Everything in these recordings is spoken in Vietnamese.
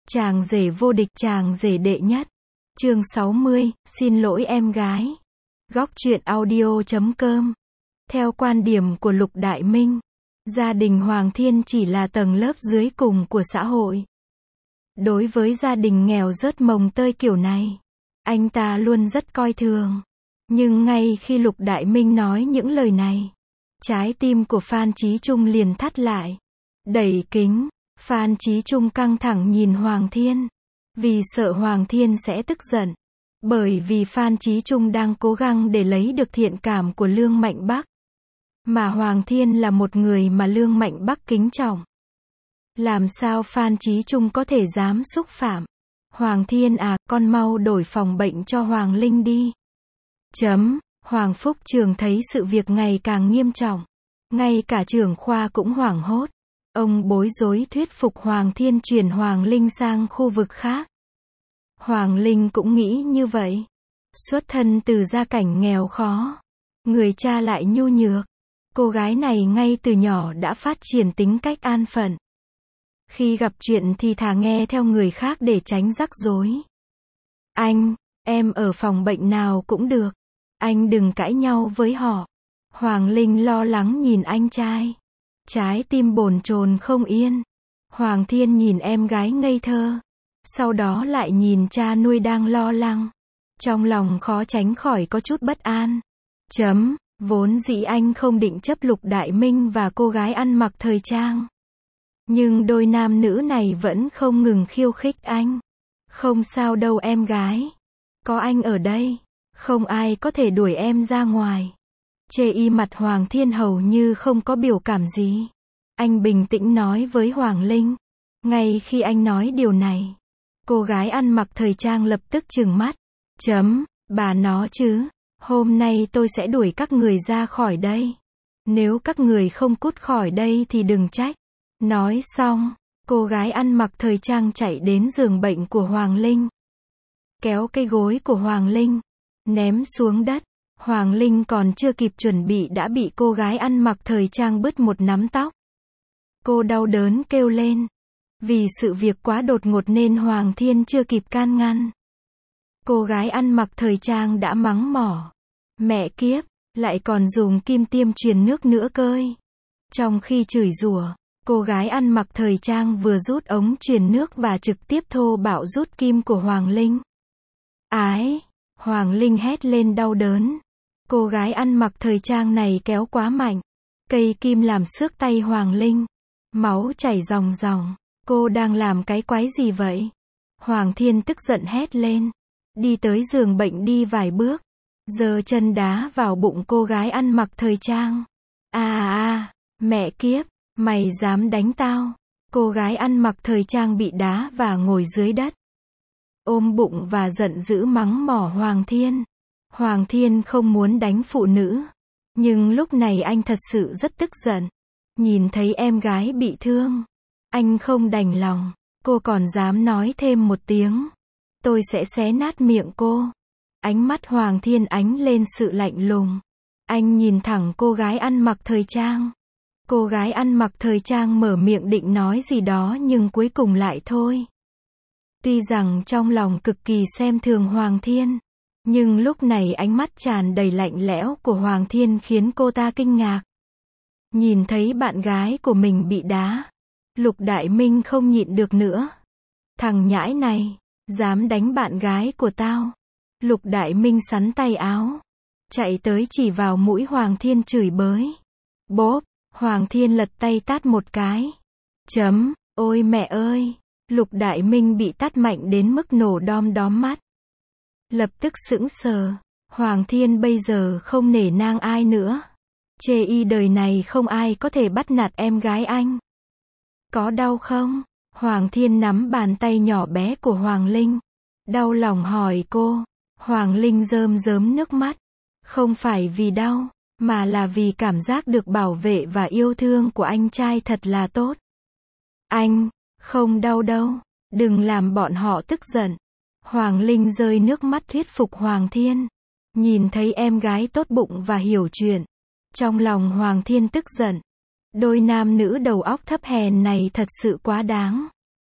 Chàng rể vô địch, chàng rể đệ nhất. Chương 60, xin lỗi em gái. Góc truyện audio.com. Theo quan điểm của Lục Đại Minh, gia đình Hoàng Thiên chỉ là tầng lớp dưới cùng của xã hội. Đối với gia đình nghèo rớt mồng tơi kiểu này, anh ta luôn rất coi thường. Nhưng ngay khi Lục Đại Minh nói những lời này, trái tim của Phan Chí Trung liền thắt lại. Đẩy kính, Phan Chí Trung căng thẳng nhìn Hoàng Thiên, vì sợ Hoàng Thiên sẽ tức giận. Bởi vì Phan Chí Trung đang cố gắng để lấy được thiện cảm của Lương Mạnh Bắc. Mà Hoàng Thiên là một người mà Lương Mạnh Bắc kính trọng. Làm sao Phan Chí Trung có thể dám xúc phạm? Hoàng Thiên à, con mau đổi phòng bệnh cho Hoàng Linh đi. Hoàng Phúc Trường thấy sự việc ngày càng nghiêm trọng. Ngay cả trưởng khoa cũng hoảng hốt. Ông bối rối thuyết phục Hoàng Thiên chuyển Hoàng Linh sang khu vực khác. Hoàng Linh cũng nghĩ như vậy. Xuất thân từ gia cảnh nghèo khó, người cha lại nhu nhược. Cô gái này ngay từ nhỏ đã phát triển tính cách an phận. Khi gặp chuyện thì thà nghe theo người khác để tránh rắc rối. Anh, em ở phòng bệnh nào cũng được. Anh đừng cãi nhau với họ. Hoàng Linh lo lắng nhìn anh trai. Trái tim bồn chồn không yên. Hoàng Thiên nhìn em gái ngây thơ. Sau đó lại nhìn cha nuôi đang lo lắng. Trong lòng khó tránh khỏi có chút bất an. Vốn dĩ anh không định chấp Lục Đại Minh và cô gái ăn mặc thời trang. Nhưng đôi nam nữ này vẫn không ngừng khiêu khích anh. Không sao đâu em gái. Có anh ở đây, không ai có thể đuổi em ra ngoài. Chê y mặt Hoàng Thiên hầu như không có biểu cảm gì. Anh bình tĩnh nói với Hoàng Linh. Ngay khi anh nói điều này, cô gái ăn mặc thời trang lập tức trừng mắt. Bà nó chứ, hôm nay tôi sẽ đuổi các người ra khỏi đây. Nếu các người không cút khỏi đây thì đừng trách. Nói xong, cô gái ăn mặc thời trang chạy đến giường bệnh của Hoàng Linh. Kéo cây gối của Hoàng Linh, ném xuống đất. Hoàng Linh còn chưa kịp chuẩn bị đã bị cô gái ăn mặc thời trang bứt một nắm tóc. Cô đau đớn kêu lên. Vì sự việc quá đột ngột nên Hoàng Thiên chưa kịp can ngăn. Cô gái ăn mặc thời trang đã mắng mỏ. Mẹ kiếp, lại còn dùng kim tiêm truyền nước nữa cơi. Trong khi chửi rủa, cô gái ăn mặc thời trang vừa rút ống truyền nước và trực tiếp thô bạo rút kim của Hoàng Linh. Ái! Hoàng Linh hét lên đau đớn. Cô gái ăn mặc thời trang này kéo quá mạnh. Cây kim làm xước tay Hoàng Linh. Máu chảy ròng ròng. Cô đang làm cái quái gì vậy? Hoàng Thiên tức giận hét lên. Đi tới giường bệnh đi vài bước. Giơ chân đá vào bụng cô gái ăn mặc thời trang. Mẹ kiếp, mày dám đánh tao. Cô gái ăn mặc thời trang bị đá và ngồi dưới đất. Ôm bụng và giận dữ mắng mỏ Hoàng Thiên. Hoàng Thiên không muốn đánh phụ nữ. Nhưng lúc này anh thật sự rất tức giận. Nhìn thấy em gái bị thương, anh không đành lòng. Cô còn dám nói thêm một tiếng, tôi sẽ xé nát miệng cô. Ánh mắt Hoàng Thiên ánh lên sự lạnh lùng. Anh nhìn thẳng cô gái ăn mặc thời trang. Cô gái ăn mặc thời trang mở miệng định nói gì đó nhưng cuối cùng lại thôi. Tuy rằng trong lòng cực kỳ xem thường Hoàng Thiên, nhưng lúc này ánh mắt tràn đầy lạnh lẽo của Hoàng Thiên khiến cô ta kinh ngạc. Nhìn thấy bạn gái của mình bị đá, Lục Đại Minh không nhịn được nữa. Thằng nhãi này, dám đánh bạn gái của tao. Lục Đại Minh sắn tay áo, chạy tới chỉ vào mũi Hoàng Thiên chửi bới. Bốp, Hoàng Thiên lật tay tát một cái. Ôi mẹ ơi, Lục Đại Minh bị tát mạnh đến mức nổ đom đóm mắt. Lập tức sững sờ, Hoàng Thiên bây giờ không nể nang ai nữa. Chê y đời này không ai có thể bắt nạt em gái anh. Có đau không? Hoàng Thiên nắm bàn tay nhỏ bé của Hoàng Linh. Đau lòng hỏi cô. Hoàng Linh rơm rớm nước mắt. Không phải vì đau, mà là vì cảm giác được bảo vệ và yêu thương của anh trai thật là tốt. Anh, không đau đâu, đừng làm bọn họ tức giận. Hoàng Linh rơi nước mắt thuyết phục Hoàng Thiên. Nhìn thấy em gái tốt bụng và hiểu chuyện, trong lòng Hoàng Thiên tức giận. Đôi nam nữ đầu óc thấp hèn này thật sự quá đáng.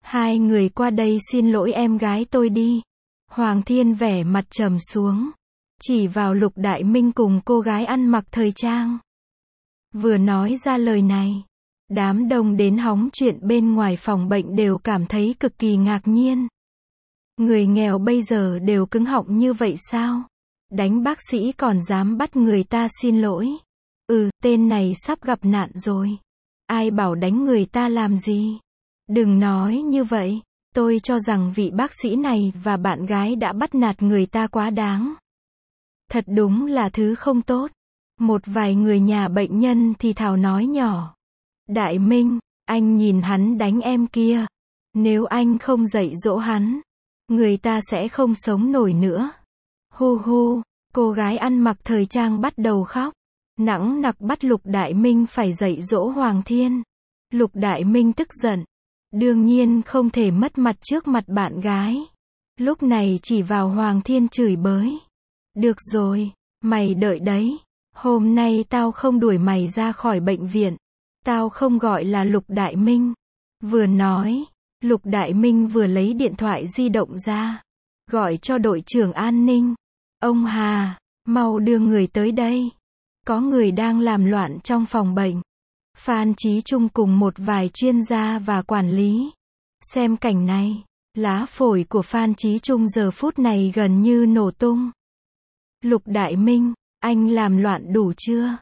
Hai người qua đây xin lỗi em gái tôi đi. Hoàng Thiên vẻ mặt trầm xuống, chỉ vào Lục Đại Minh cùng cô gái ăn mặc thời trang. Vừa nói ra lời này, đám đông đến hóng chuyện bên ngoài phòng bệnh đều cảm thấy cực kỳ ngạc nhiên. Người nghèo bây giờ đều cứng họng như vậy sao? Đánh bác sĩ còn dám bắt người ta xin lỗi. Tên này sắp gặp nạn rồi. Ai bảo đánh người ta làm gì? Đừng nói như vậy. Tôi cho rằng vị bác sĩ này và bạn gái đã bắt nạt người ta quá đáng. Thật đúng là thứ không tốt. Một vài người nhà bệnh nhân thì thào nói nhỏ. Đại Minh, anh nhìn hắn đánh em kia. Nếu anh không dạy dỗ hắn, người ta sẽ không sống nổi nữa. Hu hu, cô gái ăn mặc thời trang bắt đầu khóc. Nặng nặc bắt Lục Đại Minh phải dạy dỗ Hoàng Thiên. Lục Đại Minh tức giận. Đương nhiên không thể mất mặt trước mặt bạn gái. Lúc này chỉ vào Hoàng Thiên chửi bới. Được rồi, mày đợi đấy. Hôm nay tao không đuổi mày ra khỏi bệnh viện. Tao không gọi là Lục Đại Minh. Vừa nói, Lục Đại Minh vừa lấy điện thoại di động ra. Gọi cho đội trưởng an ninh. Ông Hà, mau đưa người tới đây. Có người đang làm loạn trong phòng bệnh. Phan Chí Trung cùng một vài chuyên gia và quản lý. Xem cảnh này, lá phổi của Phan Chí Trung giờ phút này gần như nổ tung. Lục Đại Minh, anh làm loạn đủ chưa?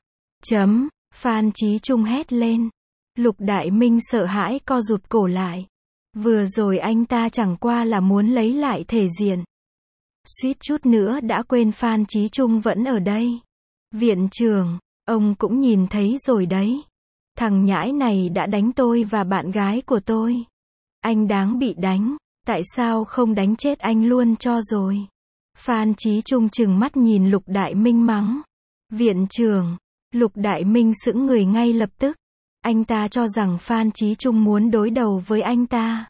Phan Chí Trung hét lên. Lục Đại Minh sợ hãi co rụt cổ lại. Vừa rồi anh ta chẳng qua là muốn lấy lại thể diện. Suýt chút nữa đã quên Phan Chí Trung vẫn ở đây. Viện trưởng, ông cũng nhìn thấy rồi đấy. Thằng nhãi này đã đánh tôi và bạn gái của tôi. Anh đáng bị đánh, tại sao không đánh chết anh luôn cho rồi? Phan Chí Trung trừng mắt nhìn Lục Đại Minh mắng. Viện trưởng, Lục Đại Minh sững người ngay lập tức. Anh ta cho rằng Phan Chí Trung muốn đối đầu với anh ta.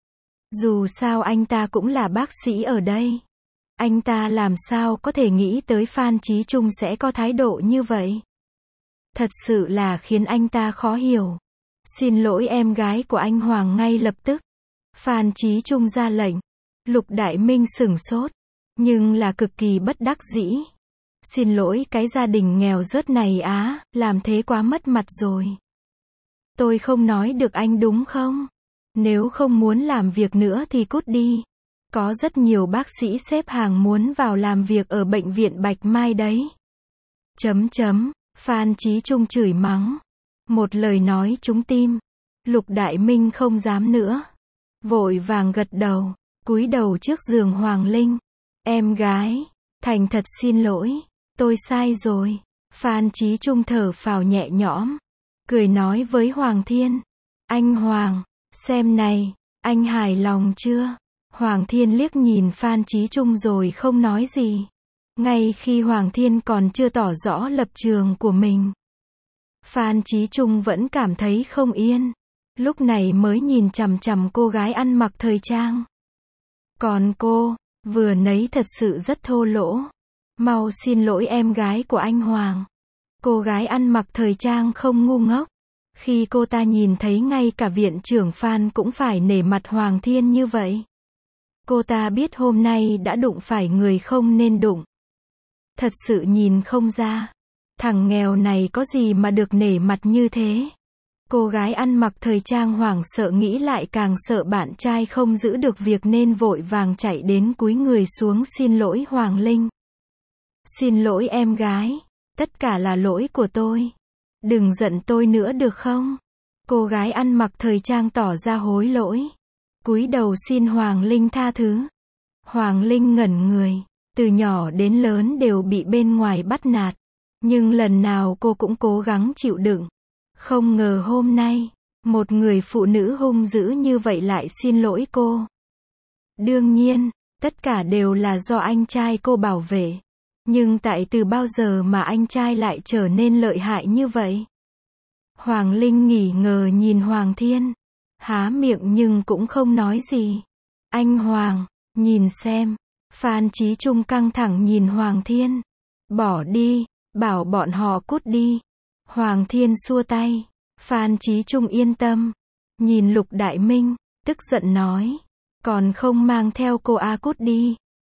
Dù sao anh ta cũng là bác sĩ ở đây. Anh ta làm sao có thể nghĩ tới Phan Chí Trung sẽ có thái độ như vậy? Thật sự là khiến anh ta khó hiểu. Xin lỗi em gái của anh Hoàng ngay lập tức. Phan Chí Trung ra lệnh. Lục Đại Minh sửng sốt, nhưng là cực kỳ bất đắc dĩ. Xin lỗi cái gia đình nghèo rớt này á, làm thế quá mất mặt rồi. Tôi không nói được anh đúng không? Nếu không muốn làm việc nữa thì cút đi. Có rất nhiều bác sĩ xếp hàng muốn vào làm việc ở bệnh viện Bạch Mai đấy. Phan Chí Trung chửi mắng. Một lời nói trúng tim. Lục Đại Minh không dám nữa. Vội vàng gật đầu, cúi đầu trước giường Hoàng Linh. Em gái, thành thật xin lỗi. Tôi sai rồi. Phan Chí Trung thở phào nhẹ nhõm. Cười nói với Hoàng Thiên. Anh Hoàng, xem này, anh hài lòng chưa? Hoàng Thiên liếc nhìn Phan Chí Trung rồi không nói gì. Ngay khi Hoàng Thiên còn chưa tỏ rõ lập trường của mình, Phan Chí Trung vẫn cảm thấy không yên. Lúc này mới nhìn chằm chằm cô gái ăn mặc thời trang. Còn cô, vừa nấy thật sự rất thô lỗ. Mau xin lỗi em gái của anh Hoàng. Cô gái ăn mặc thời trang không ngu ngốc. Khi cô ta nhìn thấy ngay cả viện trưởng Phan cũng phải nể mặt Hoàng Thiên như vậy. Cô ta biết hôm nay đã đụng phải người không nên đụng. Thật sự nhìn không ra. Thằng nghèo này có gì mà được nể mặt như thế. Cô gái ăn mặc thời trang hoảng sợ nghĩ lại càng sợ bạn trai không giữ được việc nên vội vàng chạy đến cúi người xuống xin lỗi Hoàng Linh. Xin lỗi em gái. Tất cả là lỗi của tôi. Đừng giận tôi nữa được không? Cô gái ăn mặc thời trang tỏ ra hối lỗi. Cúi đầu xin Hoàng Linh tha thứ. Hoàng Linh ngẩn người. Từ nhỏ đến lớn đều bị bên ngoài bắt nạt. Nhưng lần nào cô cũng cố gắng chịu đựng. Không ngờ hôm nay, một người phụ nữ hung dữ như vậy lại xin lỗi cô. Đương nhiên, tất cả đều là do anh trai cô bảo vệ. Nhưng tại từ bao giờ mà anh trai lại trở nên lợi hại như vậy? Hoàng Linh nghỉ ngờ nhìn Hoàng Thiên. Há miệng nhưng cũng không nói gì. Anh Hoàng, nhìn xem. Phan Chí Trung căng thẳng nhìn Hoàng Thiên. Bỏ đi, bảo bọn họ cút đi. Hoàng Thiên xua tay. Phan Chí Trung yên tâm. Nhìn Lục Đại Minh. tức giận nói. Còn không mang theo cô cút đi.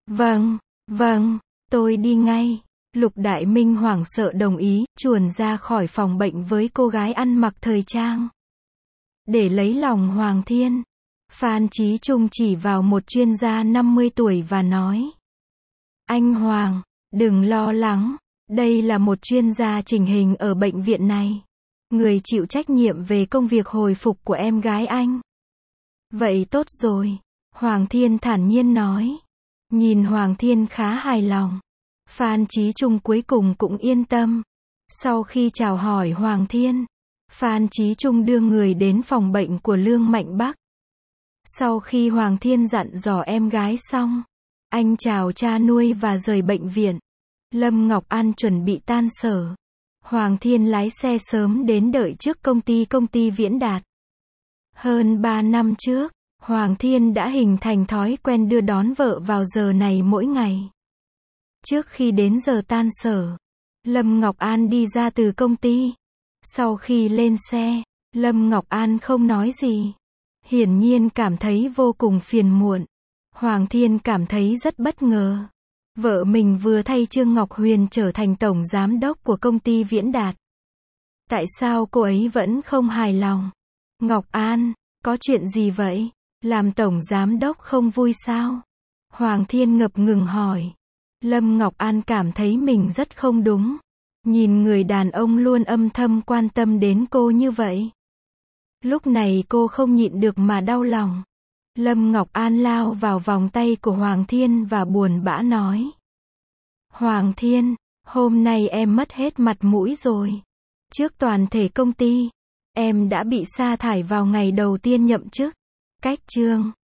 Vâng, tôi đi ngay. Lục Đại Minh hoảng sợ đồng ý, chuồn ra khỏi phòng bệnh với cô gái ăn mặc thời trang. Để lấy lòng Hoàng Thiên, Phan Chí Trung chỉ vào một chuyên gia 50 tuổi và nói. Anh Hoàng, đừng lo lắng, đây là một chuyên gia chỉnh hình ở bệnh viện này. Người chịu trách nhiệm về công việc hồi phục của em gái anh. Vậy tốt rồi, Hoàng Thiên thản nhiên nói. Nhìn Hoàng Thiên khá hài lòng, Phan Chí Trung cuối cùng cũng yên tâm. Sau khi chào hỏi Hoàng Thiên, Phan Chí Trung đưa người đến phòng bệnh của Lương Mạnh Bắc. Sau khi Hoàng Thiên dặn dò em gái xong, anh chào cha nuôi và rời bệnh viện. Lâm Ngọc An chuẩn bị tan sở. Hoàng Thiên lái xe sớm đến đợi trước công ty Viễn Đạt. Hơn 3 năm trước, Hoàng Thiên đã hình thành thói quen đưa đón vợ vào giờ này mỗi ngày. Trước khi đến giờ tan sở, Lâm Ngọc An đi ra từ công ty. Sau khi lên xe, Lâm Ngọc An không nói gì. Hiển nhiên cảm thấy vô cùng phiền muộn. Hoàng Thiên cảm thấy rất bất ngờ. Vợ mình vừa thay Trương Ngọc Huyền trở thành tổng giám đốc của công ty Viễn Đạt. Tại sao cô ấy vẫn không hài lòng? Ngọc An, có chuyện gì vậy? Làm tổng giám đốc không vui sao? Hoàng Thiên ngập ngừng hỏi. Lâm Ngọc An cảm thấy mình rất không đúng. Nhìn người đàn ông luôn âm thầm quan tâm đến cô như vậy. Lúc này cô không nhịn được mà đau lòng. Lâm Ngọc An lao vào vòng tay của Hoàng Thiên và buồn bã nói. Hoàng Thiên, hôm nay em mất hết mặt mũi rồi. Trước toàn thể công ty, em đã bị sa thải vào ngày đầu tiên nhậm chức. Cách chương